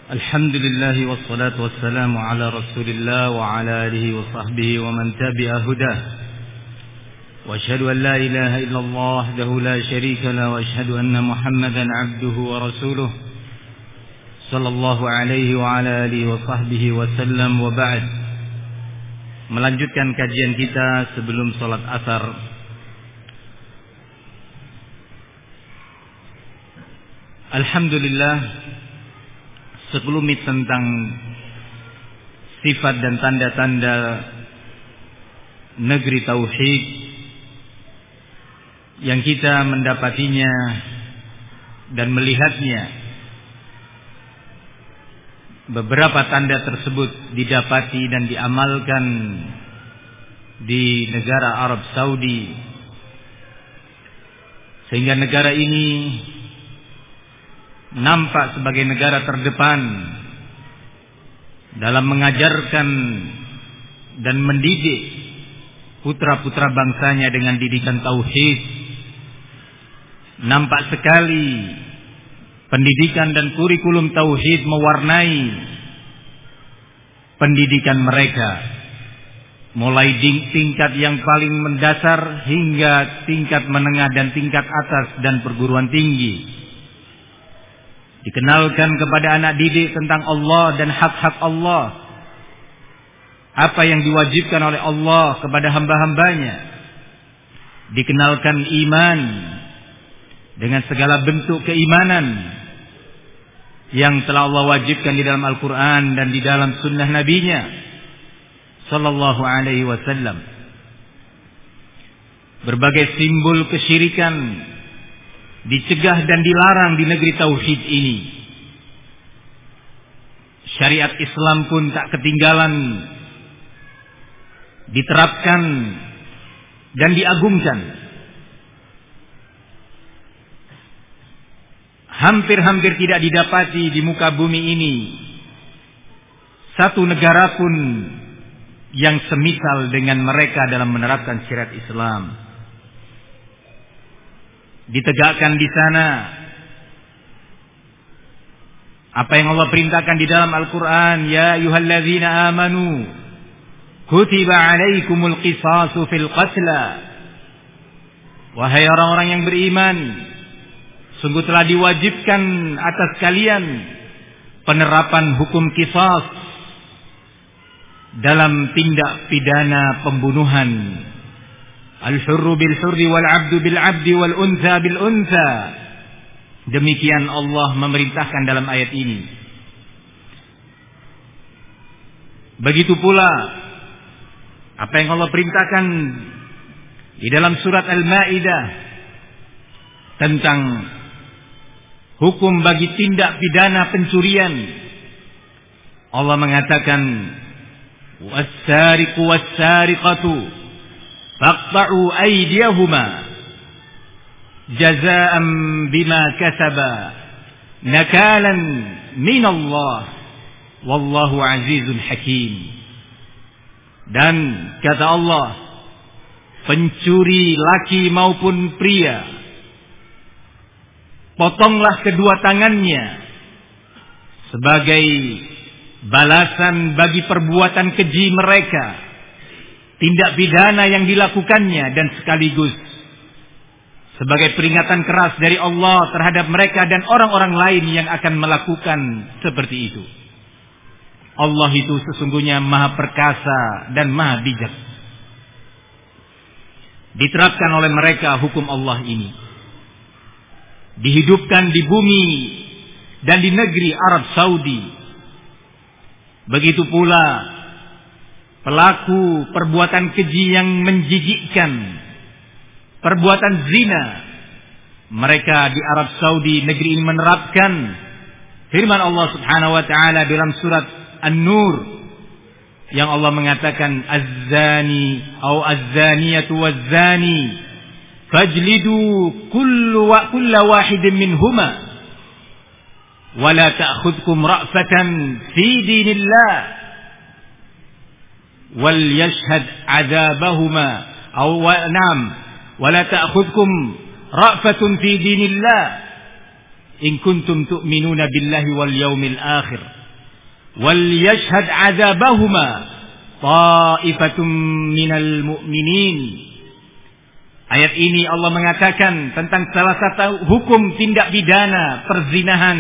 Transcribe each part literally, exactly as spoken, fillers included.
Alhamdulillah wassalatu wassalamu ala Rasulillah wa ala alihi wa sahbihi wa man tabi'a hudah. Wa asyhadu an la ilaha illallah wahdahu la syarika lah wa asyhadu anna Muhammadan 'abduhu wa rasuluh. Sallallahu alaihi wa ala alihi wa sahbihi wa sallam wa ba'd. Melanjutkan kajian kita sebelum salat asar. Alhamdulillah, sekelumit tentang sifat dan tanda-tanda negeri tauhid yang kita mendapatinya dan melihatnya. Beberapa tanda tersebut didapati dan diamalkan di negara Arab Saudi, sehingga negara ini nampak sebagai negara terdepan dalam mengajarkan dan mendidik putra-putra bangsanya dengan didikan tauhid. Nampak sekali pendidikan dan kurikulum tauhid mewarnai pendidikan mereka, mulai tingkat yang paling mendasar hingga tingkat menengah dan tingkat atas dan perguruan tinggi. Dikenalkan kepada anak didik tentang Allah dan hak-hak Allah, apa yang diwajibkan oleh Allah kepada hamba-hambanya. Dikenalkan iman dengan segala bentuk keimanan yang telah Allah wajibkan di dalam Al-Quran dan di dalam sunnah Nabi-Nya Sallallahu alaihi wasallam. Berbagai simbol kesyirikan dicegah dan dilarang di negeri tauhid ini. Syariat Islam pun tak ketinggalan diterapkan dan diagungkan. Hampir-hampir tidak didapati di muka bumi ini satu negara pun yang semisal dengan mereka dalam menerapkan syariat Islam. Ditegakkan di sana apa yang Allah perintahkan di dalam Al-Quran. Ya ayyuhalladzina amanu kutiba alaikumul qisasu fil qatla. Wahai orang-orang yang beriman, sungguh telah diwajibkan atas kalian penerapan hukum qisas dalam tindak pidana pembunuhan. Al-hurru bil-hurri wal-abdu bil-abdi wal-untha bil-untha. Demikian Allah memerintahkan dalam ayat ini. Begitu pula apa yang Allah perintahkan di dalam surat Al-Maidah tentang hukum bagi tindak pidana pencurian. Allah mengatakan, was-sariqu was-sariqatu faqta'u aydiyahuma jazaa'an bima kasaba nakalan minallah wallahu azizun hakim. Dan kata Allah, pencuri laki maupun pria, potonglah kedua tangannya sebagai balasan bagi perbuatan keji mereka, tindak pidana yang dilakukannya, dan sekaligus sebagai peringatan keras dari Allah terhadap mereka dan orang-orang lain yang akan melakukan seperti itu. Allah itu sesungguhnya maha perkasa dan maha bijak. Diterapkan oleh mereka hukum Allah ini, dihidupkan di bumi dan di negeri Arab Saudi. Begitu pula pelaku perbuatan keji yang menjijikkan, perbuatan zina, mereka di Arab Saudi negeri ini menerapkan firman Allah Subhanahu wa taala dalam surat An-Nur yang Allah mengatakan, az-zani atau az-zaniyatu waz-zani fajlidu kullu wa kullu wahidin minhuma wa la ta'khudhukum ra'fatan fi dinillah wal yashhad 'adzabahuma aw na'am wa la ta'khudhukum ra'fatun fi dinillah in kuntum tu'minuna billahi wal yaumil akhir wal yashhad 'adzabahuma ta'ifatum minal mu'minin. Ayat ini Allah mengatakan tentang salah satu hukum tindak pidana perzinahan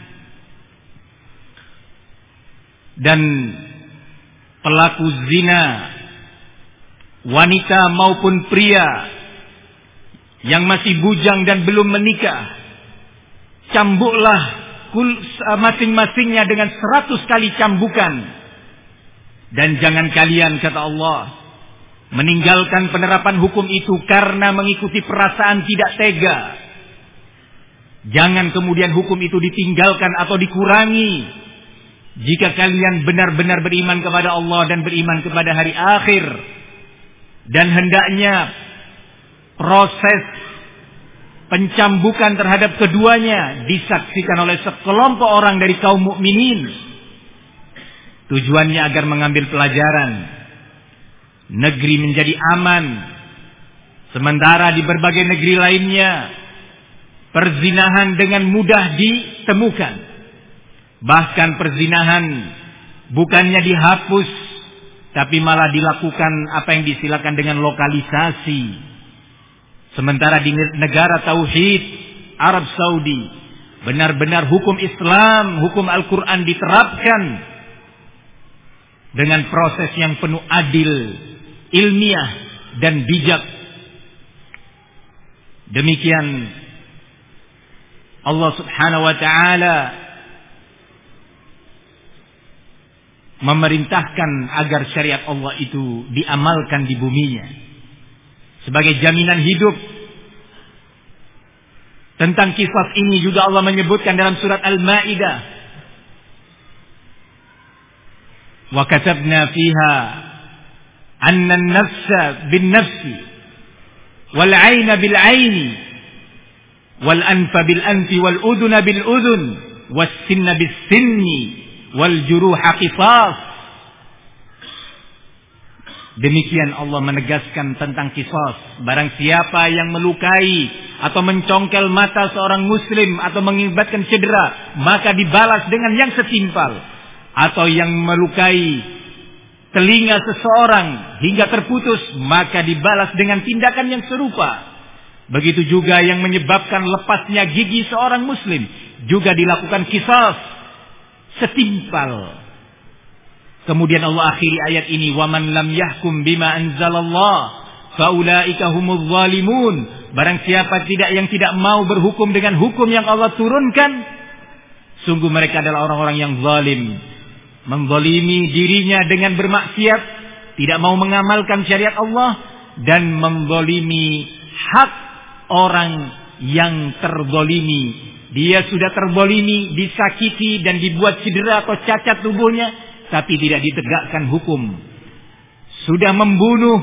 dan pelaku zina, wanita maupun pria yang masih bujang dan belum menikah, cambuklah masing-masingnya dengan seratus kali cambukan. Dan jangan kalian, kata Allah, meninggalkan penerapan hukum itu karena mengikuti perasaan tidak tega. Jangan kemudian hukum itu ditinggalkan atau dikurangi. Jika kalian benar-benar beriman kepada Allah dan beriman kepada hari akhir, dan hendaknya proses pencambukan terhadap keduanya disaksikan oleh sekelompok orang dari kaum mukminin. Tujuannya agar mengambil pelajaran. Negeri menjadi aman, sementara di berbagai negeri lainnya perzinahan dengan mudah ditemukan. Bahkan perzinahan bukannya dihapus, tapi malah dilakukan apa yang disilakan dengan lokalisasi. Sementara di negara tauhid Arab Saudi, benar-benar hukum Islam, hukum Al-Quran diterapkan dengan proses yang penuh adil, ilmiah dan bijak. Demikian Allah Subhanahu wa taala memerintahkan agar syariat Allah itu diamalkan di buminya sebagai jaminan hidup. Tentang kisah ini juga Allah menyebutkan dalam surat Al-Maidah, wa katabna fiha anna an-nafsa bin-nafsi wal 'ayna bil-'ayni wal anfa bil-anfi wal udhuna bil-udhun was sinna bis-sinni wal juruha qisas. Demikian Allah menegaskan tentang qisas. Barang siapa yang melukai atau mencongkel mata seorang muslim atau mengakibatkan cedera, maka dibalas dengan yang setimpal. Atau yang melukai telinga seseorang hingga terputus, maka dibalas dengan tindakan yang serupa. Begitu juga yang menyebabkan lepasnya gigi seorang muslim, juga dilakukan qisas, setimpal. Kemudian Allah akhiri ayat ini, wa man lam yahkum bima anzalallah faulaika humuz zalimun. Barang siapa tidak yang tidak mau berhukum dengan hukum yang Allah turunkan, sungguh mereka adalah orang-orang yang zalim, menzalimi dirinya dengan bermaksiat, tidak mau mengamalkan syariat Allah, dan menzalimi hak orang yang terzalimi. Dia sudah terzalimi, disakiti dan dibuat cedera atau cacat tubuhnya, tapi tidak ditegakkan hukum. Sudah membunuh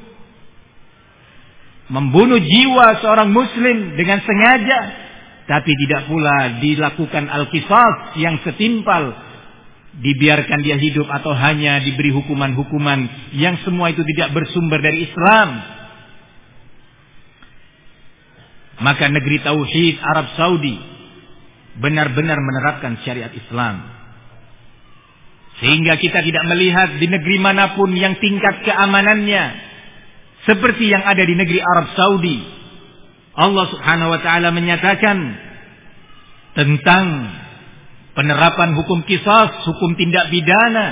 membunuh jiwa seorang muslim dengan sengaja, tapi tidak pula dilakukan al-qisas yang setimpal, dibiarkan dia hidup atau hanya diberi hukuman-hukuman yang semua itu tidak bersumber dari Islam. Maka negeri tauhid Arab Saudi benar-benar menerapkan syariat Islam, sehingga kita tidak melihat di negeri manapun yang tingkat keamanannya seperti yang ada di negeri Arab Saudi. Allah Subhanahu wa taala menyatakan tentang penerapan hukum qisas, hukum tindak pidana.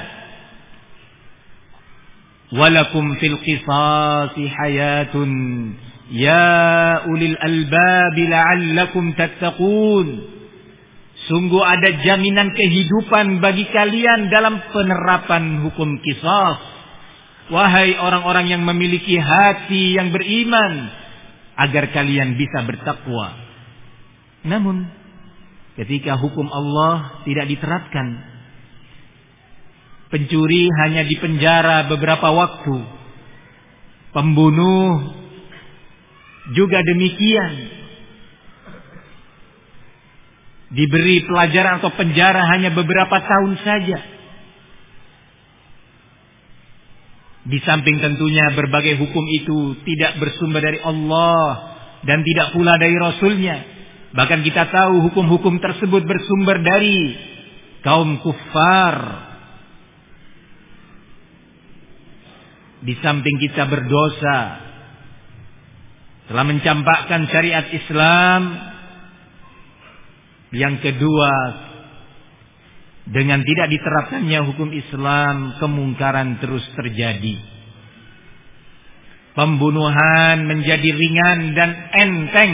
Walakum fil qisasi hayatun ya ulil albab la'allakum tattaqun. Sungguh ada jaminan kehidupan bagi kalian dalam penerapan hukum qisas. Wahai orang-orang yang memiliki hati yang beriman, agar kalian bisa bertakwa. Namun ketika hukum Allah tidak diterapkan, pencuri hanya dipenjara beberapa waktu, pembunuh juga demikian, diberi pelajaran atau penjara hanya beberapa tahun saja. Di samping tentunya berbagai hukum itu tidak bersumber dari Allah dan tidak pula dari Rasulnya, Bahkan kita tahu hukum-hukum tersebut bersumber dari kaum kufar. Di samping kita berdosa telah mencampakkan syariat Islam, yang kedua, dengan tidak diterapkannya hukum Islam, kemungkaran terus terjadi. Pembunuhan menjadi ringan dan enteng.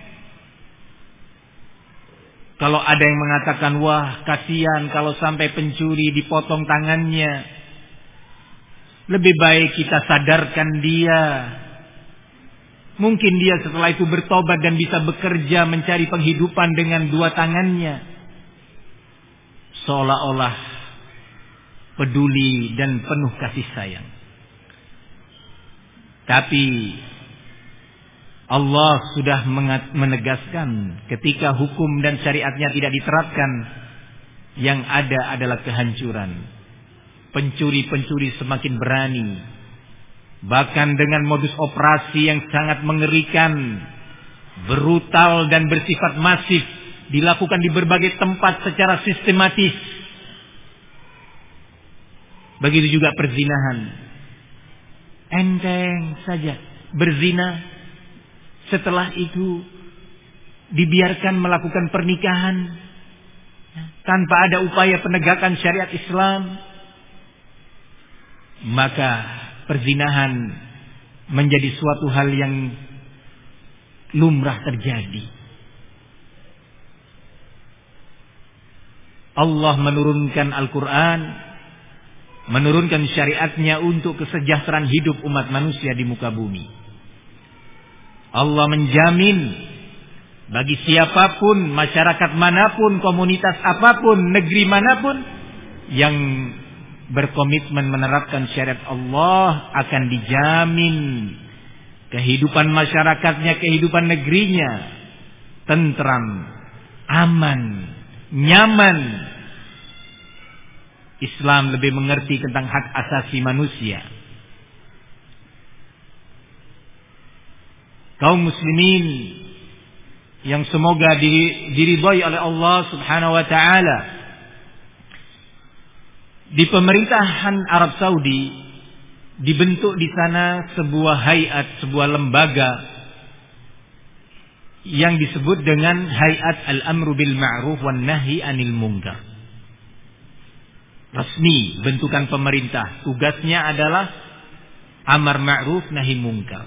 Kalau ada yang mengatakan, wah kasihan kalau sampai pencuri dipotong tangannya, lebih baik kita sadarkan dia. Mungkin dia setelah itu bertobat dan bisa bekerja mencari penghidupan dengan dua tangannya. Seolah-olah peduli dan penuh kasih sayang. Tapi Allah sudah menegaskan, ketika hukum dan syariatnya tidak diterapkan, yang ada adalah kehancuran. Pencuri-pencuri semakin berani, bahkan dengan modus operasi yang sangat mengerikan, brutal dan bersifat masif, dilakukan di berbagai tempat secara sistematis. Begitu juga perzinahan. Enteng saja berzina, setelah itu dibiarkan melakukan pernikahan tanpa ada upaya penegakan syariat Islam. Maka perzinahan menjadi suatu hal yang lumrah terjadi. Allah menurunkan Al-Quran, menurunkan syariatnya untuk kesejahteraan hidup umat manusia di muka bumi. Allah menjamin bagi siapapun, masyarakat manapun, komunitas apapun, negeri manapun yang berkomitmen menerapkan syariat Allah, akan dijamin kehidupan masyarakatnya, kehidupan negerinya tentram, aman, nyaman. Islam lebih mengerti tentang hak asasi manusia. Kaum muslimin yang semoga diridhai oleh Allah Subhanahu wa taala, di pemerintahan Arab Saudi dibentuk di sana sebuah hayat, sebuah lembaga yang disebut dengan Hayat Al-Amru Bil Ma'ruf wan Nahi Anil Munkar. Resmi bentukan pemerintah, tugasnya adalah amar ma'ruf nahi munkar.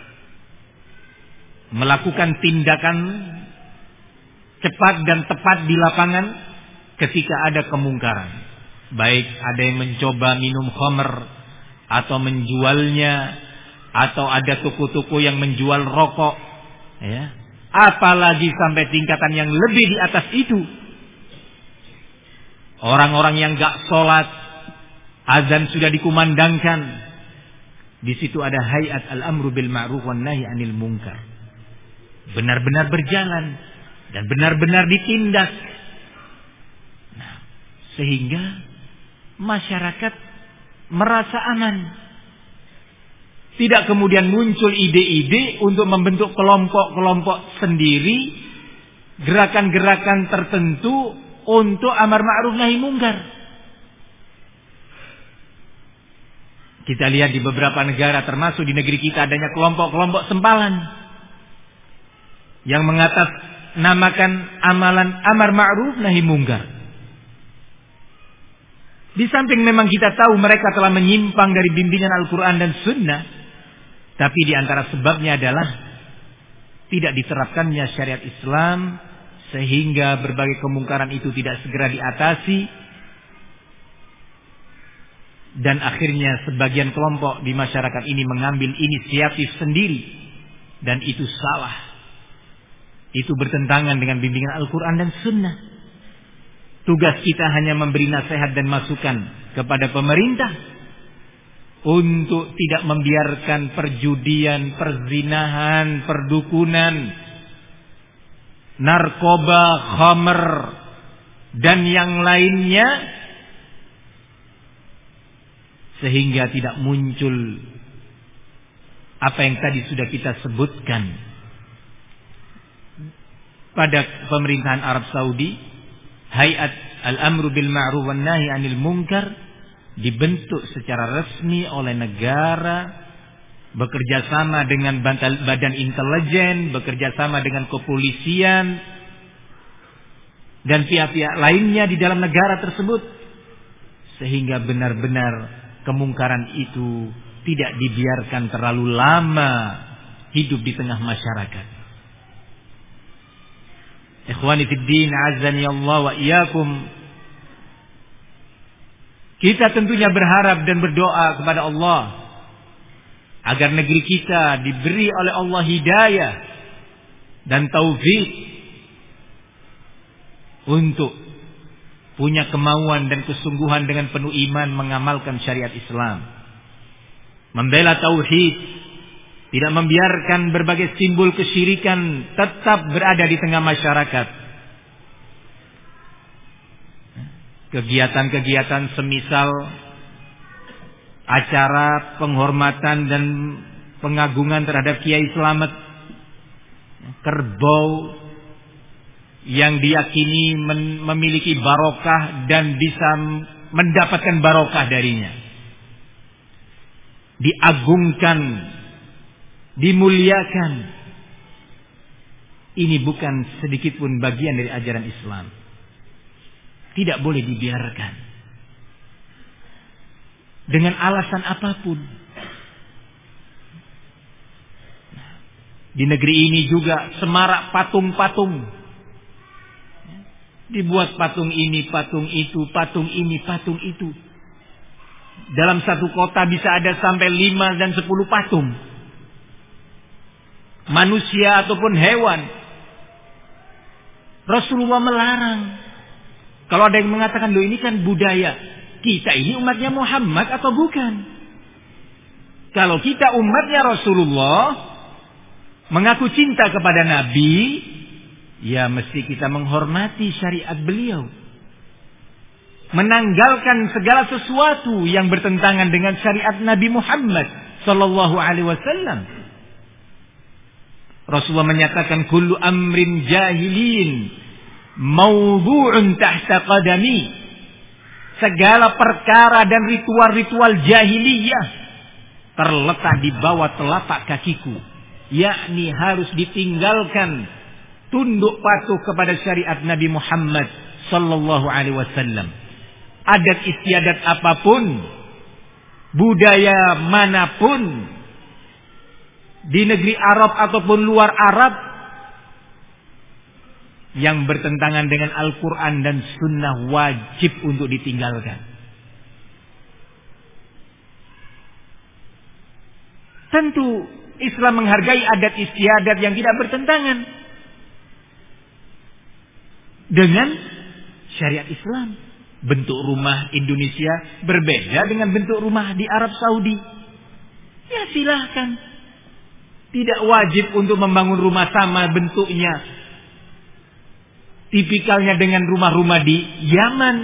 Melakukan tindakan cepat dan tepat di lapangan ketika ada kemungkaran. Baik ada yang mencoba minum khamr atau menjualnya, atau ada toko-toko yang menjual rokok, ya. Apalagi sampai tingkatan yang lebih di atas itu, orang-orang yang gak sholat, azan sudah dikumandangkan, di situ ada Hayat Al-Amru Bil Ma'ruf wan Nahi Anil Munkar, benar-benar berjalan dan benar-benar ditindak. Nah, sehingga masyarakat merasa aman. Tidak kemudian muncul ide-ide untuk membentuk kelompok-kelompok sendiri, gerakan-gerakan tertentu untuk amar ma'ruf nahi munkar. Kita lihat di beberapa negara, termasuk di negeri kita, adanya kelompok-kelompok sempalan yang mengatasnamakan amalan amar ma'ruf nahi munkar. Di samping memang kita tahu mereka telah menyimpang dari bimbingan Al-Quran dan Sunnah, tapi di antara sebabnya adalah tidak diterapkannya syariat Islam, sehingga berbagai kemungkaran itu tidak segera diatasi, dan akhirnya sebagian kelompok di masyarakat ini mengambil inisiatif sendiri, dan itu salah. Itu bertentangan dengan bimbingan Al-Quran dan Sunnah. Tugas kita hanya memberi nasihat dan masukan kepada pemerintah untuk tidak membiarkan perjudian, perzinahan, perdukunan, narkoba, khamr, dan yang lainnya, sehingga tidak muncul apa yang tadi sudah kita sebutkan, pada pemerintahan Arab Saudi, Hayat Al-Amru bil Ma'ruf wan Nahi 'anil Munkar dibentuk secara resmi oleh negara, bekerja sama dengan badan intelijen, bekerja sama dengan kepolisian dan pihak-pihak lainnya di dalam negara tersebut, sehingga benar-benar kemungkaran itu tidak dibiarkan terlalu lama hidup di tengah masyarakat. Ikhwani fid din, azani Allah wa iyyakum. Kita tentunya berharap dan berdoa kepada Allah agar negeri kita diberi oleh Allah hidayah dan taufik untuk punya kemauan dan kesungguhan dengan penuh iman mengamalkan syariat Islam, membela tauhid, tidak membiarkan berbagai simbol kesyirikan tetap berada di tengah masyarakat. Kegiatan-kegiatan semisal acara penghormatan dan pengagungan terhadap Kiai Slamet, kerbau yang diyakini memiliki barokah dan bisa mendapatkan barokah darinya, diagungkan, dimuliakan. Ini bukan sedikit pun bagian dari ajaran Islam. Tidak boleh dibiarkan dengan alasan apapun. Di negeri ini juga semarak patung-patung. Dibuat patung ini, patung itu, patung ini, patung itu. Dalam satu kota bisa ada sampai lima dan sepuluh patung. Manusia ataupun hewan. Rasulullah melarang. Kalau ada yang mengatakan, loh ini kan budaya. Kita ini umatnya Muhammad atau bukan? Kalau kita umatnya Rasulullah, mengaku cinta kepada Nabi, ya mesti kita menghormati syariat beliau. Menanggalkan segala sesuatu yang bertentangan dengan syariat Nabi Muhammad sallallahu alaihi wasallam. Rasulullah menyatakan, kullu amrin jahilin mawdu'un tahta qadami. Segala perkara dan ritual-ritual jahiliyah terletak di bawah telapak kakiku, yakni harus ditinggalkan, tunduk patuh kepada syariat Nabi Muhammad sallallahu alaihi wasallam. Adat istiadat apapun, budaya manapun, di negeri Arab ataupun luar Arab, yang bertentangan dengan Al-Quran dan Sunnah wajib untuk ditinggalkan. Tentu Islam menghargai adat istiadat yang tidak bertentangan dengan syariat Islam. Bentuk rumah Indonesia berbeda dengan bentuk rumah di Arab Saudi. Ya silahkan. Tidak wajib untuk membangun rumah sama bentuknya, tipikalnya dengan rumah-rumah di Yaman.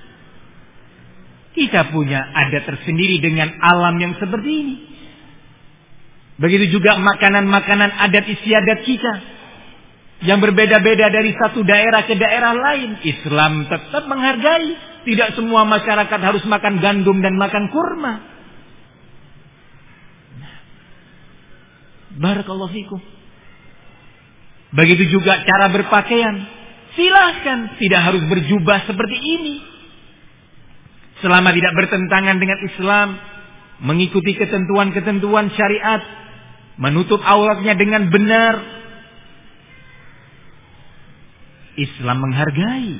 Kita punya adat tersendiri dengan alam yang seperti ini. Begitu juga makanan-makanan adat istiadat kita yang berbeda-beda dari satu daerah ke daerah lain. Islam tetap menghargai. Tidak semua masyarakat harus makan gandum dan makan kurma. Barakallahu fikum. Begitu juga cara berpakaian. Silahkan, tidak harus berjubah seperti ini. Selama tidak bertentangan dengan Islam, mengikuti ketentuan-ketentuan syariat, menutup auratnya dengan benar, Islam menghargai.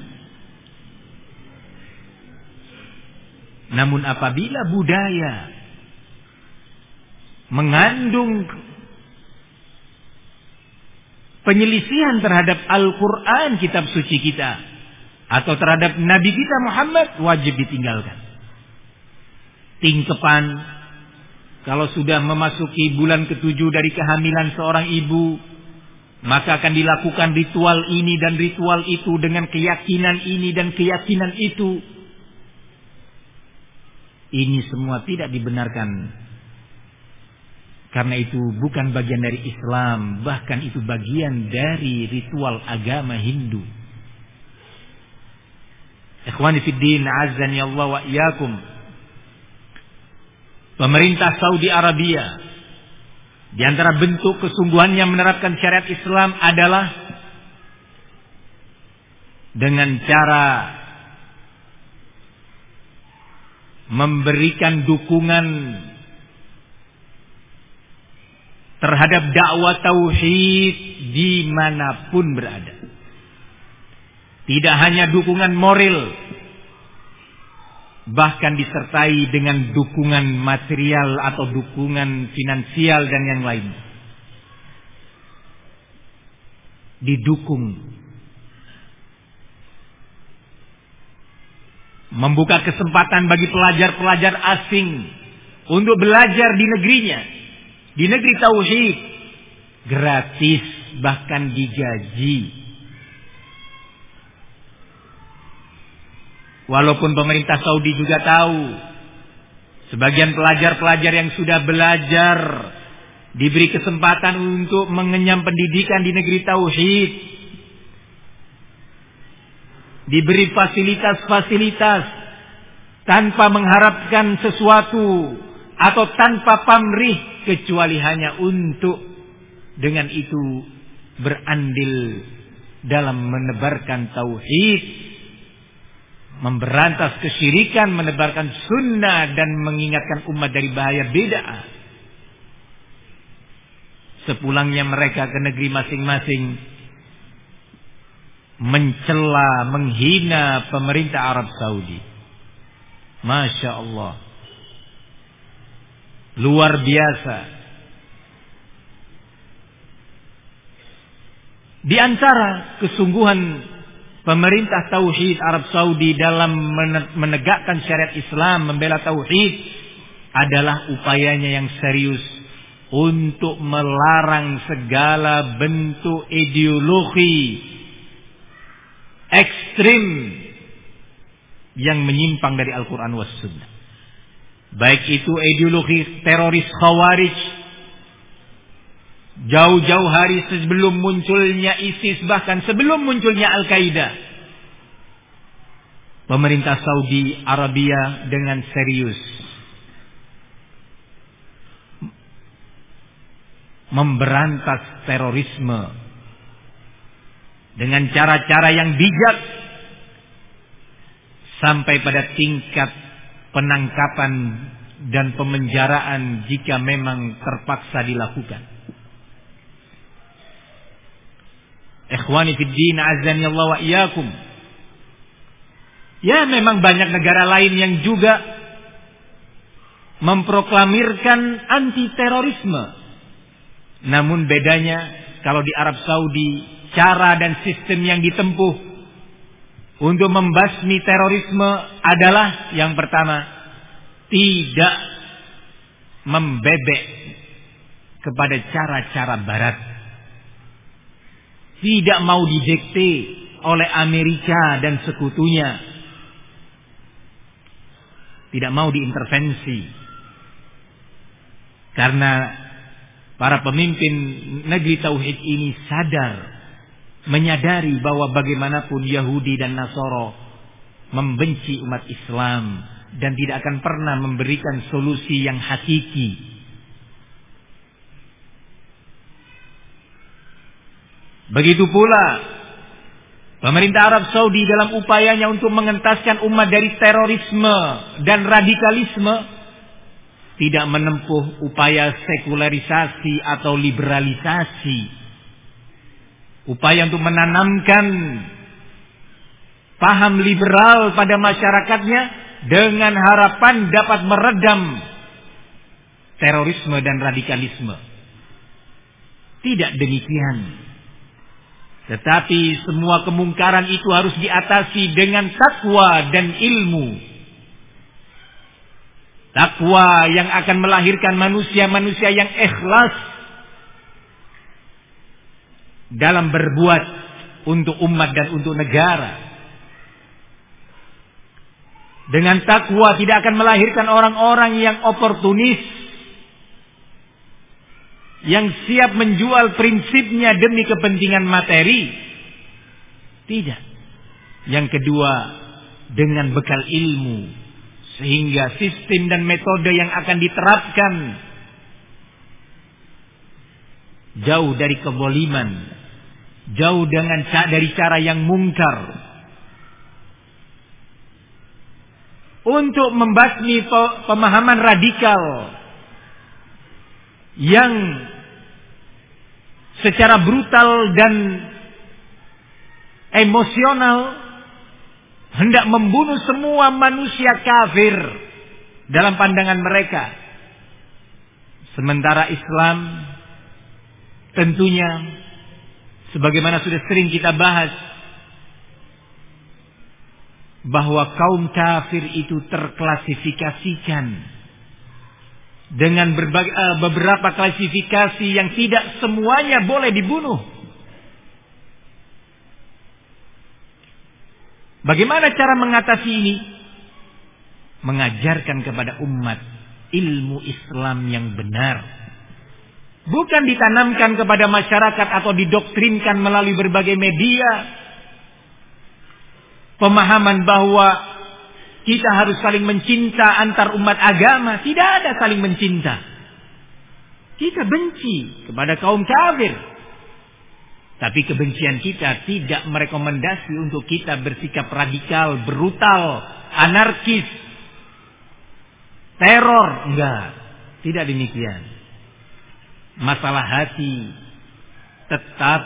Namun apabila budaya mengandung penyelisihan terhadap Al-Quran, kitab suci kita, atau terhadap Nabi kita Muhammad, wajib ditinggalkan. Tingkepan, kalau sudah memasuki bulan ketujuh dari kehamilan seorang ibu, maka akan dilakukan ritual ini dan ritual itu dengan keyakinan ini dan keyakinan itu. Ini semua tidak dibenarkan Karena itu bukan bagian dari Islam, bahkan itu bagian dari ritual agama Hindu. Ikhwani fiddin, azzani Allah wa iyyakum. Pemerintah Saudi Arabia, di antara bentuk kesungguhannya menerapkan syariat Islam adalah dengan cara memberikan dukungan terhadap dakwah tauhid dimanapun berada. Tidak hanya dukungan moral, bahkan disertai dengan dukungan material atau dukungan finansial dan yang lain. Didukung. Membuka kesempatan bagi pelajar-pelajar asing untuk belajar di negerinya, di negeri tauhid, gratis, bahkan digaji. Walaupun pemerintah Saudi juga tahu sebagian pelajar-pelajar yang sudah belajar diberi kesempatan untuk mengenyam pendidikan di negeri tauhid, diberi fasilitas-fasilitas tanpa mengharapkan sesuatu atau tanpa pamrih, kecuali hanya untuk dengan itu berandil dalam menebarkan tauhid, memberantas kesyirikan, menebarkan sunnah, dan mengingatkan umat dari bahaya bid'ah. Sepulangnya mereka ke negeri masing-masing, mencela, menghina pemerintah Arab Saudi. Masya Allah, luar biasa. Di antara kesungguhan pemerintah tauhid Arab Saudi dalam menegakkan syariat Islam, membela tauhid, adalah upayanya yang serius untuk melarang segala bentuk ideologi ekstrim yang menyimpang dari Al-Quran was Sunnah. Baik itu ideologi teroris Khawarij, jauh-jauh hari sebelum munculnya ISIS, bahkan sebelum munculnya Al-Qaeda, pemerintah Saudi Arabia dengan serius memberantas terorisme dengan cara-cara yang bijak, sampai pada tingkat penangkapan dan pemenjaraan jika memang terpaksa dilakukan. Ikhwani fiddin, azani Allah wa iyyakum. Ya, memang banyak negara lain yang juga memproklamirkan anti terorisme. Namun bedanya, kalau di Arab Saudi, cara dan sistem yang ditempuh untuk membasmi terorisme adalah yang pertama, tidak membebek kepada cara-cara barat. Tidak mau didikte oleh Amerika dan sekutunya. Tidak mau diintervensi. Karena para pemimpin negeri tauhid ini sadar, menyadari bahwa bagaimanapun Yahudi dan Nasoro membenci umat Islam dan tidak akan pernah memberikan solusi yang hakiki. Begitu pula pemerintah Arab Saudi dalam upayanya untuk mengentaskan umat dari terorisme dan radikalisme, tidak menempuh upaya sekularisasi atau liberalisasi, upaya untuk menanamkan paham liberal pada masyarakatnya dengan harapan dapat meredam terorisme dan radikalisme. Tidak demikian. Tetapi semua kemungkaran itu harus diatasi dengan takwa dan ilmu. Takwa yang akan melahirkan manusia-manusia yang ikhlas dalam berbuat untuk umat dan untuk negara. Dengan takwa tidak akan melahirkan orang-orang yang oportunis, yang siap menjual prinsipnya demi kepentingan materi. Tidak. Yang kedua, dengan bekal ilmu, sehingga sistem dan metode yang akan diterapkan jauh dari kezaliman, jauh dengan dari cara yang mungkar, untuk membasmi pemahaman radikal yang secara brutal dan emosional hendak membunuh semua manusia kafir dalam pandangan mereka. Sementara Islam tentunya, sebagaimana sudah sering kita bahas, bahwa kaum kafir itu terklasifikasikan dengan berbagai, uh, beberapa klasifikasi yang tidak semuanya boleh dibunuh. Bagaimana cara mengatasi ini? Mengajarkan kepada umat ilmu Islam yang benar. Bukan ditanamkan kepada masyarakat atau didoktrinkan melalui berbagai media. Pemahaman bahwa kita harus saling mencinta antar umat agama. Tidak ada saling mencinta. Kita benci kepada kaum kafir. Tapi kebencian kita tidak merekomendasi untuk kita bersikap radikal, brutal, anarkis, teror. Enggak. Tidak demikian. Masalah hati tetap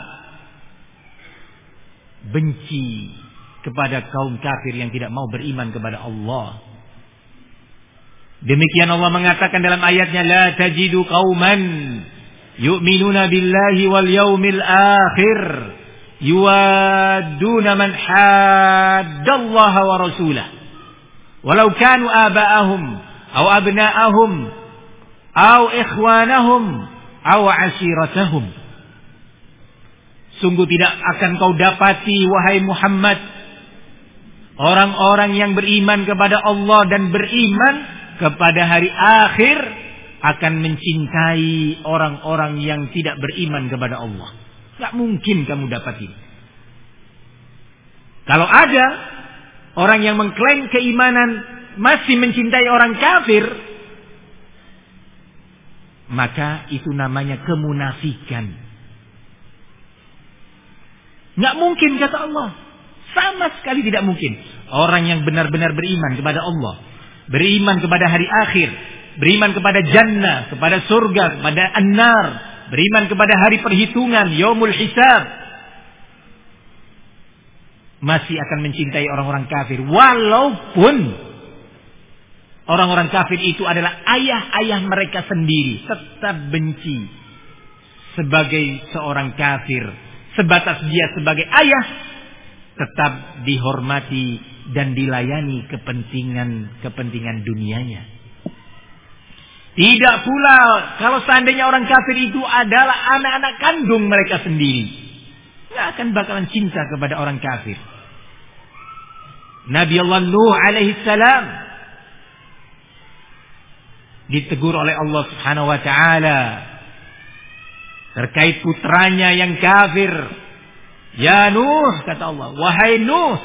benci kepada kaum kafir yang tidak mau beriman kepada Allah. Demikian Allah mengatakan dalam ayatnya, la tajidu qauman yu'minuna billahi wal yawmil akhir yuwadduna man haddallaha wa rasulah walau kanu aba'ahum aw abna'ahum aw ikhwanahum aw ashiratahum. Sungguh tidak akan kau dapati, wahai Muhammad, orang-orang yang beriman kepada Allah dan beriman kepada hari akhir akan mencintai orang-orang yang tidak beriman kepada Allah. Tak mungkin kamu dapatin. Kalau ada orang yang mengklaim keimanan masih mencintai orang kafir, maka itu namanya kemunafikan. Nggak mungkin, kata Allah. Sama sekali tidak mungkin. Orang yang benar-benar beriman kepada Allah, beriman kepada hari akhir, beriman kepada jannah, kepada surga, kepada an-nar, beriman kepada hari perhitungan, yaumul hisab, masih akan mencintai orang-orang kafir. Walaupun orang-orang kafir itu adalah ayah-ayah mereka sendiri, tetap benci sebagai seorang kafir. Sebatas dia sebagai ayah, tetap dihormati dan dilayani kepentingan-kepentingan dunianya. Tidak pula kalau seandainya orang kafir itu adalah anak-anak kandung mereka sendiri, tidak akan bakalan cinta kepada orang kafir. Nabi Allah Nuh alaihi salam ditegur oleh Allah Subhanahu wa taala terkait putranya yang kafir. Ya Nuh, kata Allah, wahai Nuh,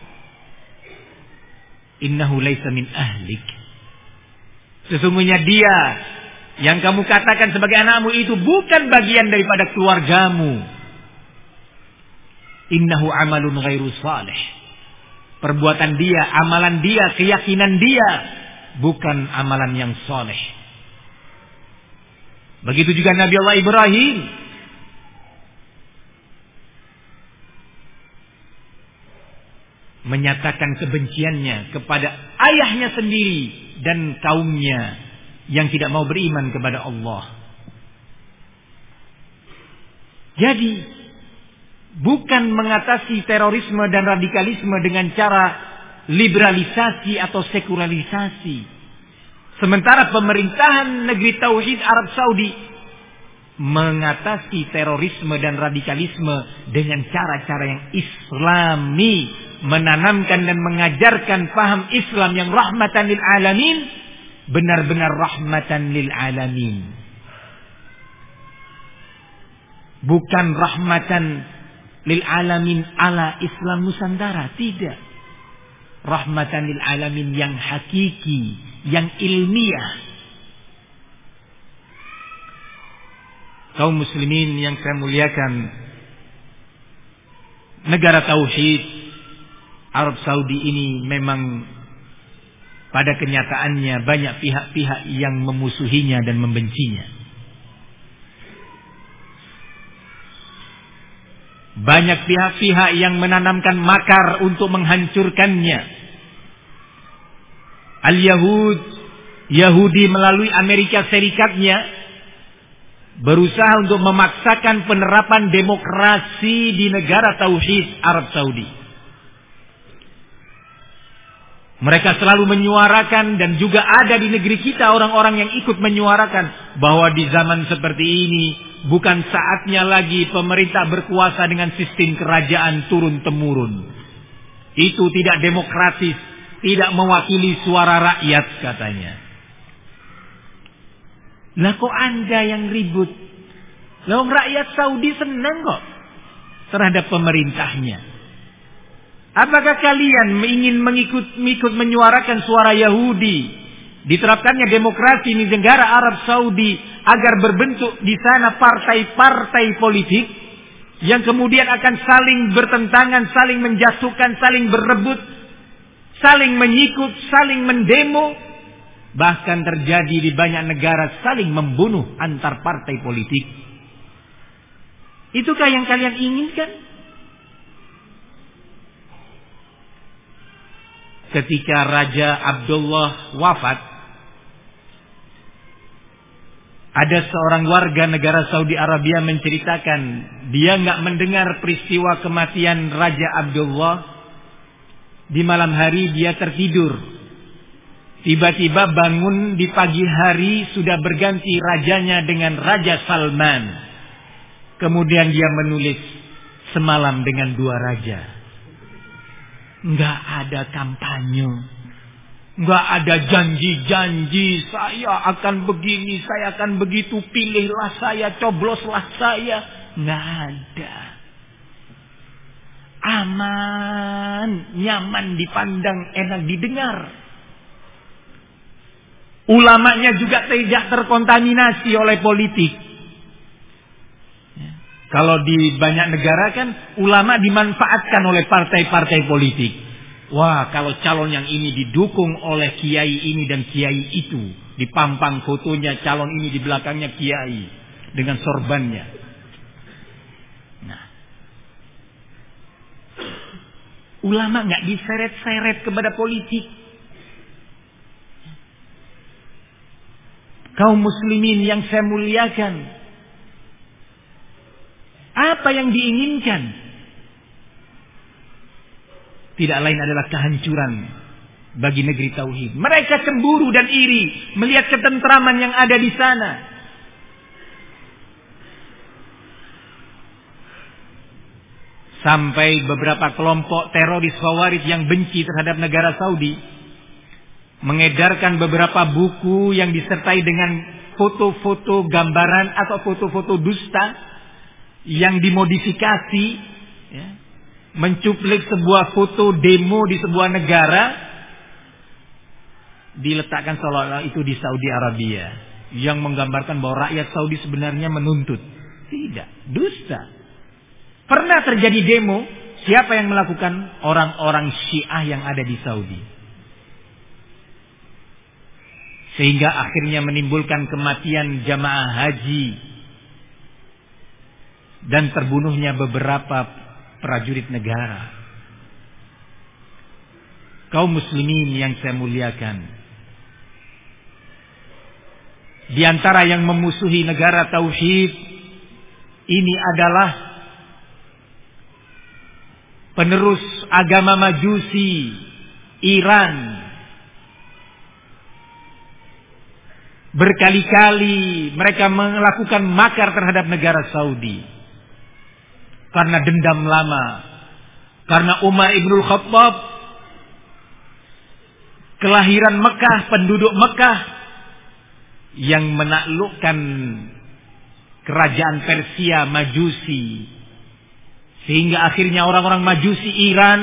innahu laysa min ahlik. Sesungguhnya dia yang kamu katakan sebagai anakmu itu bukan bagian daripada keluargamu. Innahu amalun ghairu salih. Perbuatan dia, amalan dia, keyakinan dia bukan amalan yang saleh. Begitu juga Nabi Allah Ibrahim. Menyatakan kebenciannya kepada ayahnya sendiri dan kaumnya yang tidak mau beriman kepada Allah. Jadi bukan mengatasi terorisme dan radikalisme dengan cara liberalisasi atau sekularisasi. Sementara pemerintahan negeri Tauhid Arab Saudi mengatasi terorisme dan radikalisme dengan cara-cara yang islami, menanamkan dan mengajarkan paham Islam yang rahmatan lil alamin, benar-benar rahmatan lil alamin. Bukan rahmatan lil alamin ala Islam Nusantara, tidak. Rahmatan lil alamin yang hakiki, yang ilmiah. Kaum muslimin yang saya muliakan, negara tauhid Arab Saudi ini memang pada kenyataannya banyak pihak-pihak yang memusuhinya dan membencinya. Banyak pihak-pihak yang menanamkan makar untuk menghancurkannya. Al-Yahud, Yahudi melalui Amerika Serikatnya berusaha untuk memaksakan penerapan demokrasi di negara tauhid Arab Saudi. Mereka selalu menyuarakan, dan juga ada di negeri kita orang-orang yang ikut menyuarakan bahwa di zaman seperti ini bukan saatnya lagi pemerintah berkuasa dengan sistem kerajaan turun-temurun. Itu tidak demokratis, tidak mewakili suara rakyat katanya. Lah kok Anda yang ribut? Lah rakyat Saudi senang kok terhadap pemerintahnya. Apakah kalian ingin mengikut mengikut menyuarakan suara Yahudi? Diterapkannya demokrasi di negara Arab Saudi agar berbentuk di sana partai-partai politik yang kemudian akan saling bertentangan, saling menjatuhkan, saling berebut, saling menyikut, saling mendemo, bahkan terjadi di banyak negara saling membunuh antar partai politik. Itukah yang kalian inginkan? Ketika Raja Abdullah wafat, ada seorang warga negara Saudi Arabia menceritakan dia nggak mendengar peristiwa kematian Raja Abdullah. Di malam hari dia tertidur. Tiba-tiba bangun di pagi hari sudah berganti rajanya dengan Raja Salman. Kemudian dia menulis semalam dengan dua raja. Nggak ada kampanye, nggak ada janji-janji saya akan begini, saya akan begitu, pilihlah saya, cobloslah saya. Nggak ada. Aman, nyaman dipandang, enak didengar. Ulamanya juga tidak terkontaminasi oleh politik. Kalau di banyak negara kan ulama dimanfaatkan oleh partai-partai politik. Wah, kalau calon yang ini didukung oleh kiai ini dan kiai itu, dipampang fotonya calon ini di belakangnya kiai dengan sorbannya. Nah, ulama nggak diseret-seret kepada politik. Kaum muslimin yang saya muliakan, apa yang diinginkan? Tidak lain adalah kehancuran bagi negeri tauhid. Mereka cemburu dan iri melihat ketentraman yang ada di sana. Sampai beberapa kelompok teroris Khawarij yang benci terhadap negara Saudi mengedarkan beberapa buku yang disertai dengan foto-foto gambaran atau foto-foto dusta yang dimodifikasi, ya, mencuplik sebuah foto demo di sebuah negara, diletakkan seolah-olah itu di Saudi Arabia, yang menggambarkan bahwa rakyat Saudi sebenarnya menuntut. Tidak, dusta. Pernah terjadi demo, siapa yang melakukan? Orang-orang Syiah yang ada di Saudi. Sehingga akhirnya menimbulkan kematian jamaah haji dan terbunuhnya beberapa prajurit negara. Kaum muslimin yang saya muliakan, di antara yang memusuhi negara tauhid ini adalah penerus agama Majusi Iran. Berkali-kali mereka melakukan makar terhadap negara Saudi. Karena dendam lama. Karena Umar Ibnul Khattab, kelahiran Mekah, penduduk Mekah, yang menaklukkan kerajaan Persia Majusi. Sehingga akhirnya orang-orang Majusi Iran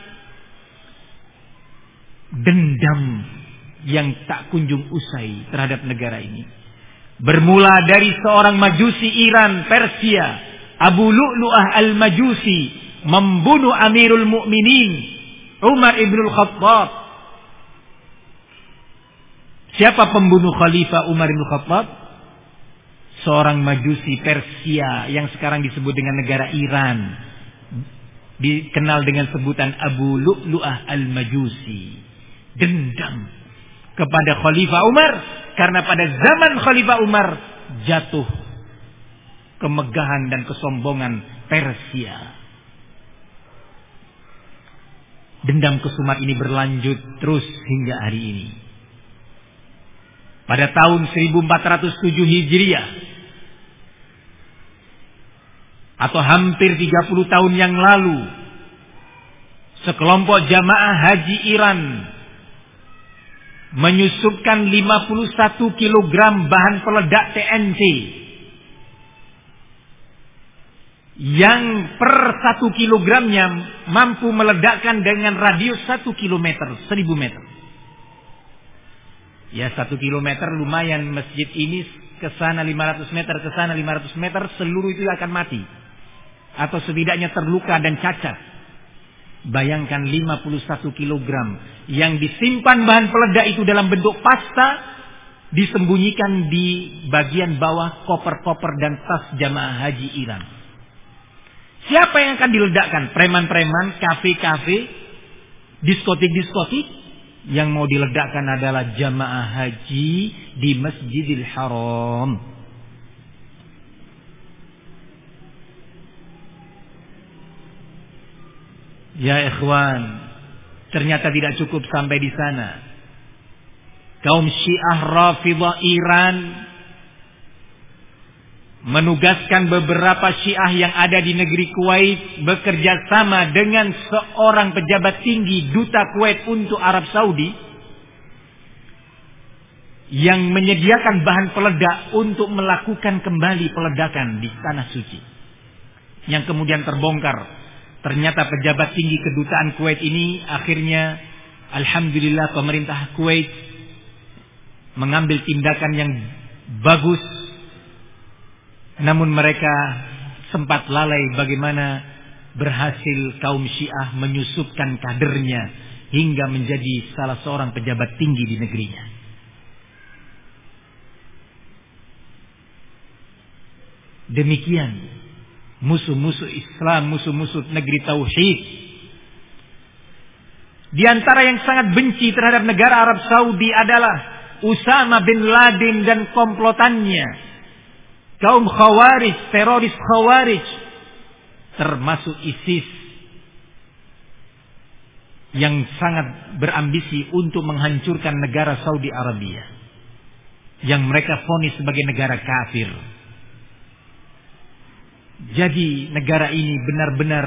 dendam yang tak kunjung usai terhadap negara ini. Bermula dari seorang Majusi Iran Persia, Abu Lu'lu'ah al-Majusi, membunuh Amirul Mukminin Umar ibn Khattab. Siapa pembunuh Khalifah Umar ibn Khattab? Seorang Majusi Persia yang sekarang disebut dengan negara Iran, dikenal dengan sebutan Abu Lu'lu'ah al-Majusi. Dendam kepada Khalifah Umar karena pada zaman Khalifah Umar jatuh kemegahan dan kesombongan Persia. Dendam kesumat ini berlanjut terus hingga hari ini. Pada tahun seribu empat ratus tujuh Hijriah atau hampir tiga puluh tahun yang lalu, sekelompok jamaah haji Iran menyusupkan lima puluh satu kilogram bahan peledak T N T yang per satu kilogramnya mampu meledakkan dengan radius satu kilometer, seribu meter. Ya, satu kilometer lumayan. Masjid ini ke sana lima ratus meter, ke sana lima ratus meter, seluruh itu akan mati atau setidaknya terluka dan cacat. Bayangkan lima puluh satu kilogram yang disimpan bahan peledak itu dalam bentuk pasta, disembunyikan di bagian bawah koper-koper dan tas jamaah haji Iran. Siapa yang akan diledakkan? Preman-preman, kafe-kafe, diskotik-diskotik. Yang mau diledakkan adalah jamaah haji di Masjidil Haram. Ya ikhwan, ternyata tidak cukup sampai di sana. Kaum Syiah Rafidhah Iran menugaskan beberapa Syiah yang ada di negeri Kuwait bekerja sama dengan seorang pejabat tinggi duta Kuwait untuk Arab Saudi yang menyediakan bahan peledak untuk melakukan kembali peledakan di tanah suci, yang kemudian terbongkar. Ternyata pejabat tinggi kedutaan Kuwait ini akhirnya, alhamdulillah, pemerintah Kuwait mengambil tindakan yang bagus. Namun mereka sempat lalai bagaimana berhasil kaum Syiah menyusupkan kadernya hingga menjadi salah seorang pejabat tinggi di negerinya. Demikian musuh-musuh Islam, musuh-musuh negeri tauhid. Di antara yang sangat benci terhadap negara Arab Saudi adalah Usama bin Laden dan komplotannya. Kaum Khawarij, teroris Khawarij, termasuk ISIS, yang sangat berambisi untuk menghancurkan negara Saudi Arabia, yang mereka vonis sebagai negara kafir. Jadi negara ini benar-benar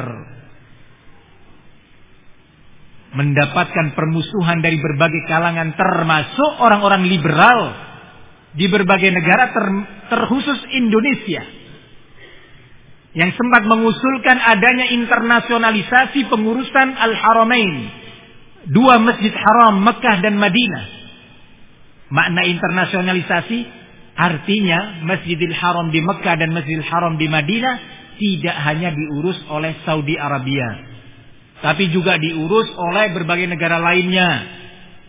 mendapatkan permusuhan dari berbagai kalangan, termasuk orang-orang liberal di berbagai negara, ter, terkhusus Indonesia, yang sempat mengusulkan adanya internasionalisasi pengurusan Al-Haramain, dua masjid haram Mekah dan Madinah. Makna internasionalisasi artinya Masjidil Haram di Mekah dan Masjidil Haram di Madinah tidak hanya diurus oleh Saudi Arabia, tapi juga diurus oleh berbagai negara lainnya,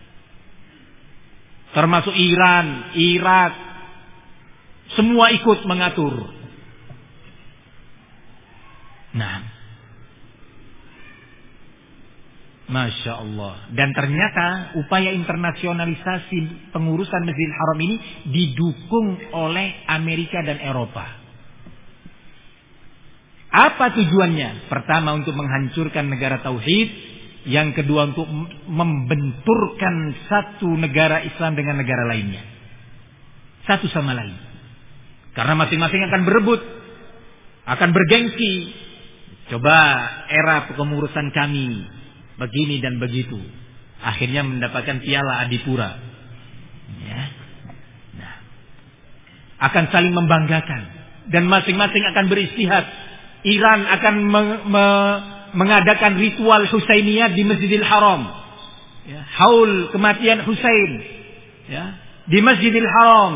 termasuk Iran, Irak, semua ikut mengatur. Nah, Masya Allah. Dan ternyata upaya internasionalisasi pengurusan Masjidil Haram ini didukung oleh Amerika dan Eropa. Apa tujuannya? Pertama, untuk menghancurkan negara tauhid. Yang kedua, untuk membenturkan satu negara Islam dengan negara lainnya, satu sama lain. Karena masing-masing akan berebut, akan bergengsi. Coba era pengurusan kami begini dan begitu. Akhirnya mendapatkan piala Adipura. Ya. Nah, akan saling membanggakan. dan masing-masing akan beristihad. Iran akan me, me, mengadakan ritual Husainiyah di Masjidil Haram. Ya, haul kematian Husain. Ya, di Masjidil Haram.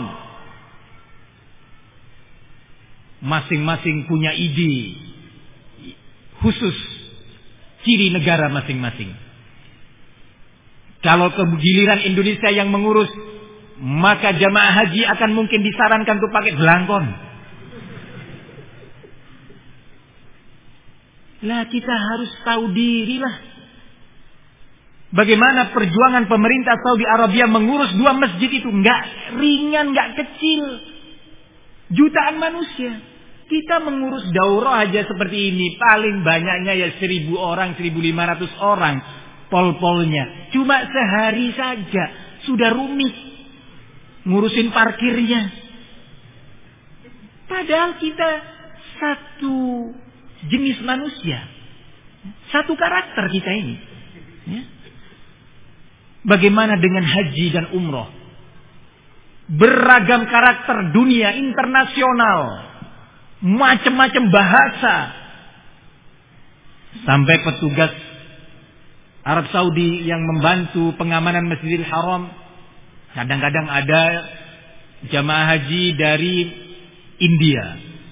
Masing-masing punya ide khusus ciri negara masing-masing. Kalau kegiliran Indonesia yang mengurus, maka jamaah haji akan mungkin disarankan untuk pakai belangkon. Lah kita harus tahu diri lah. Bagaimana perjuangan pemerintah Saudi Arabia mengurus dua masjid itu. Enggak ringan, enggak kecil. Jutaan manusia. Kita mengurus daurah aja seperti ini. Paling banyaknya ya seribu orang, seribu lima ratus orang. Pol-polnya. Cuma sehari saja. Sudah rumit. Ngurusin parkirnya. Padahal kita satu jenis manusia. Satu karakter kita ini. Ya. Bagaimana dengan haji dan umroh? Beragam karakter dunia internasional. Macam-macam bahasa. Sampai petugas Arab Saudi yang membantu pengamanan Masjidil Haram. Kadang-kadang ada jamaah haji dari India.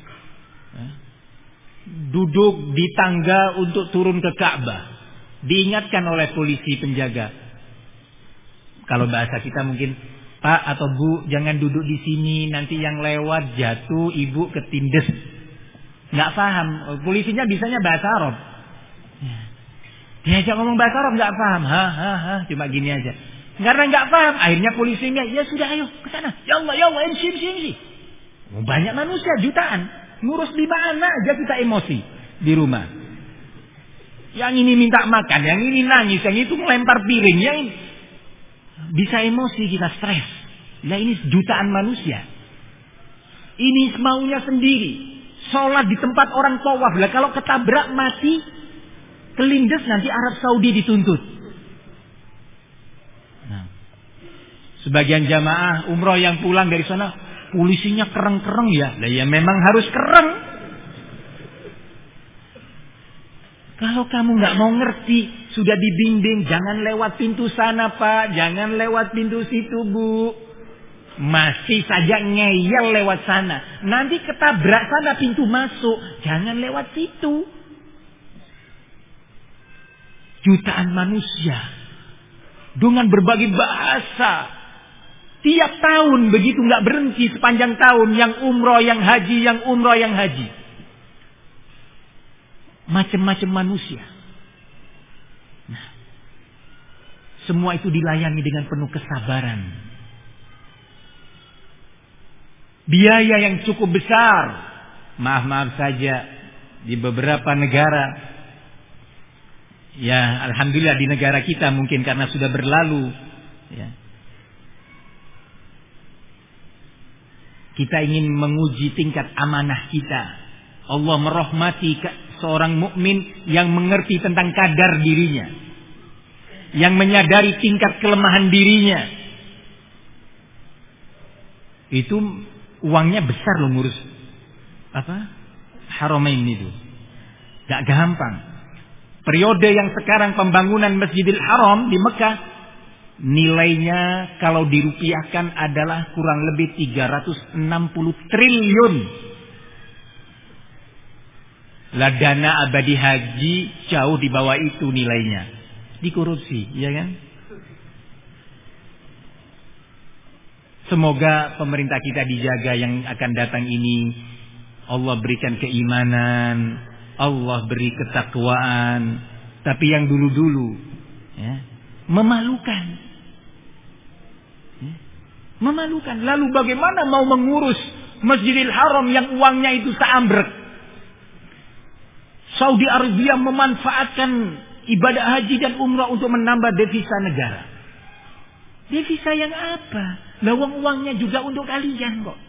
Duduk di tangga untuk turun ke Ka'bah. Diingatkan oleh polisi penjaga. Kalau bahasa kita mungkin, Pak atau Bu, jangan duduk di sini, nanti yang lewat jatuh, ibu ketindes. Nggak paham. Polisinya bisanya bahasa Arab. Diajak ngomong bahasa Arab nggak paham. Ha ha ha, cuma gini aja. Karena nggak paham, akhirnya polisinya, ya sudah ayo ke sana. Ya Allah, ya Allah, imsi, imsi, imsi. Banyak manusia jutaan, ngurus di mana aja kita emosi di rumah. Yang ini minta makan, yang ini nangis, yang itu melempar piring, yang ini bisa emosi, kita stres. Nah ini jutaan manusia. Ini maunya sendiri. Sholat di tempat orang tawaf. Lah kalau ketabrak mati, kelindes nanti Arab Saudi dituntut. Nah, sebagian jamaah umroh yang pulang dari sana, polisinya kereng-kereng ya. Lah ya memang harus kereng. Kalau kamu nggak mau ngerti, sudah dibimbing, jangan lewat pintu sana Pak, jangan lewat pintu situ Bu. Masih saja ngeyel lewat sana. Nanti ketabrak sana pintu masuk, jangan lewat situ. Jutaan manusia dengan berbagai bahasa. Tiap tahun begitu nggak berhenti sepanjang tahun, yang umroh, yang haji, yang umroh, yang haji. Macam-macam manusia. Nah, semua itu dilayani dengan penuh kesabaran. Biaya yang cukup besar. Maaf-maaf saja, di beberapa negara, ya alhamdulillah di negara kita mungkin karena sudah berlalu, ya, kita ingin menguji tingkat amanah kita. Allah merahmati seorang mukmin yang mengerti tentang kadar dirinya, yang menyadari tingkat kelemahan dirinya. Itu uangnya besar loh ngurus apa? Haramain itu. Gak gampang. Periode yang sekarang pembangunan Masjidil Haram di Mekah, nilainya kalau dirupiahkan adalah kurang lebih tiga ratus enam puluh triliun. Lah dana abadi haji jauh di bawah itu nilainya. Dikorupsi, ya kan? Semoga pemerintah kita dijaga yang akan datang ini. Allah berikan keimanan, Allah beri ketakwaan. Tapi yang dulu-dulu, ya, memalukan. Ya, memalukan. Lalu bagaimana mau mengurus Masjidil Haram yang uangnya itu seambrek? Saudi Arabia memanfaatkan ibadah haji dan umrah untuk menambah devisa negara. Devisa yang apa? Lah uang-uangnya juga untuk kalian kok.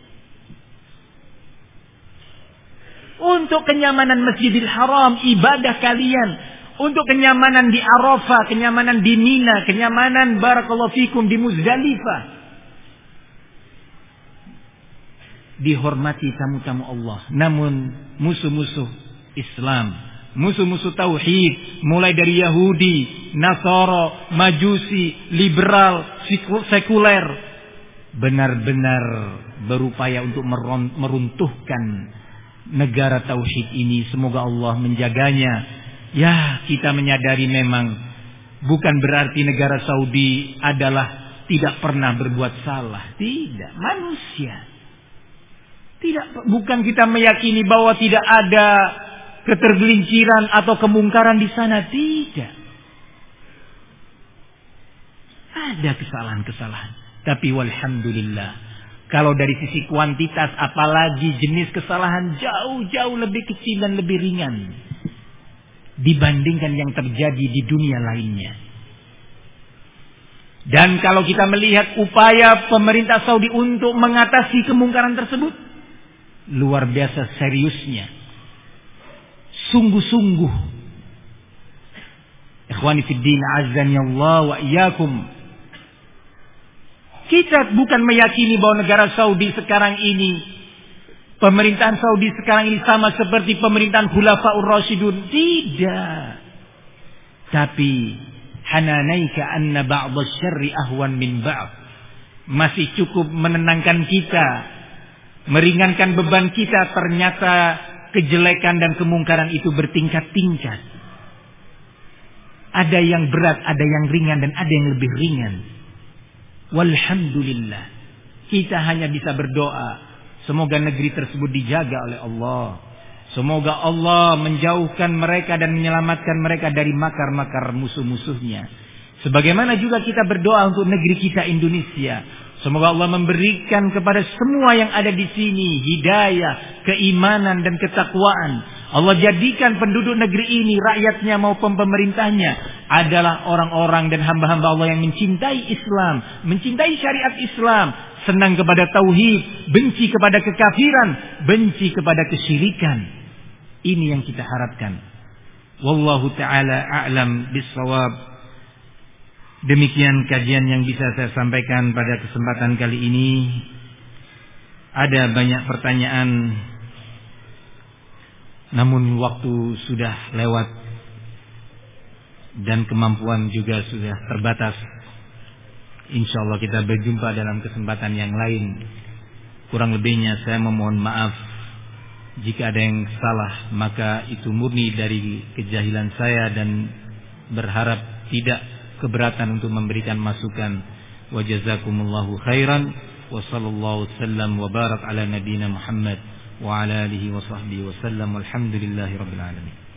Untuk kenyamanan Masjidil Haram, ibadah kalian. Untuk kenyamanan di Arafah, kenyamanan di Mina, kenyamanan barakallahu fikum di Muzdalifah. dihormati tamu-tamu Allah. Namun musuh-musuh Islam, musuh-musuh tauhid, mulai dari Yahudi, Nasara, Majusi, liberal, sekuler, benar-benar berupaya untuk meruntuhkan negara tauhid ini. Semoga Allah menjaganya. Ya, kita menyadari memang bukan berarti negara Saudi adalah tidak pernah berbuat salah. Tidak, manusia. Tidak, bukan kita meyakini bahwa tidak ada ketergelinciran atau kemungkaran di sana. Tidak. Ada kesalahan-kesalahan. Tapi walhamdulillah, kalau dari sisi kuantitas, apalagi jenis kesalahan jauh-jauh lebih kecil dan lebih ringan dibandingkan yang terjadi di dunia lainnya. Dan kalau kita melihat upaya pemerintah Saudi untuk mengatasi kemungkaran tersebut, luar biasa seriusnya, sungguh-sungguh. Ikhwani fiddin, azani Allah wa iyyakum. Kita bukan meyakini bahwa negara Saudi sekarang ini, pemerintahan Saudi sekarang ini sama seperti pemerintahan Khulafaur Rasyidun. Tidak. Tapi hananaika anna ba'd asy-syarri ahwan min ba'd. Masih cukup menenangkan kita, meringankan beban kita. Ternyata kejelekan dan kemungkaran itu bertingkat-tingkat. Ada yang berat, ada yang ringan, dan ada yang lebih ringan. Walhamdulillah, kita hanya bisa berdoa semoga negeri tersebut dijaga oleh Allah. Semoga Allah menjauhkan mereka dan menyelamatkan mereka dari makar-makar musuh-musuhnya. Sebagaimana juga kita berdoa untuk negeri kita Indonesia. Semoga Allah memberikan kepada semua yang ada di sini hidayah, keimanan dan ketakwaan. Allah jadikan penduduk negeri ini, rakyatnya maupun pemerintahnya adalah orang-orang dan hamba-hamba Allah yang mencintai Islam, mencintai syariat Islam, senang kepada tauhid, benci kepada kekafiran, benci kepada kesyirikan. Ini yang kita harapkan. Wallahu ta'ala a'lam bis-shawab. Demikian kajian yang bisa saya sampaikan pada kesempatan kali ini. Ada banyak pertanyaan, namun waktu sudah lewat dan kemampuan juga sudah terbatas. Insyaallah kita berjumpa dalam kesempatan yang lain. Kurang lebihnya saya memohon maaf. Jika ada yang salah, maka itu murni dari kejahilan saya dan berharap tidak keberatan untuk memberikan masukan. Wa jazakumullahu khairan wa sallallahu sallam wa barak ala nabiyyina Muhammad wa ala alihi wa sahbihi wa sallam. Walhamdulillahirabbil alamin.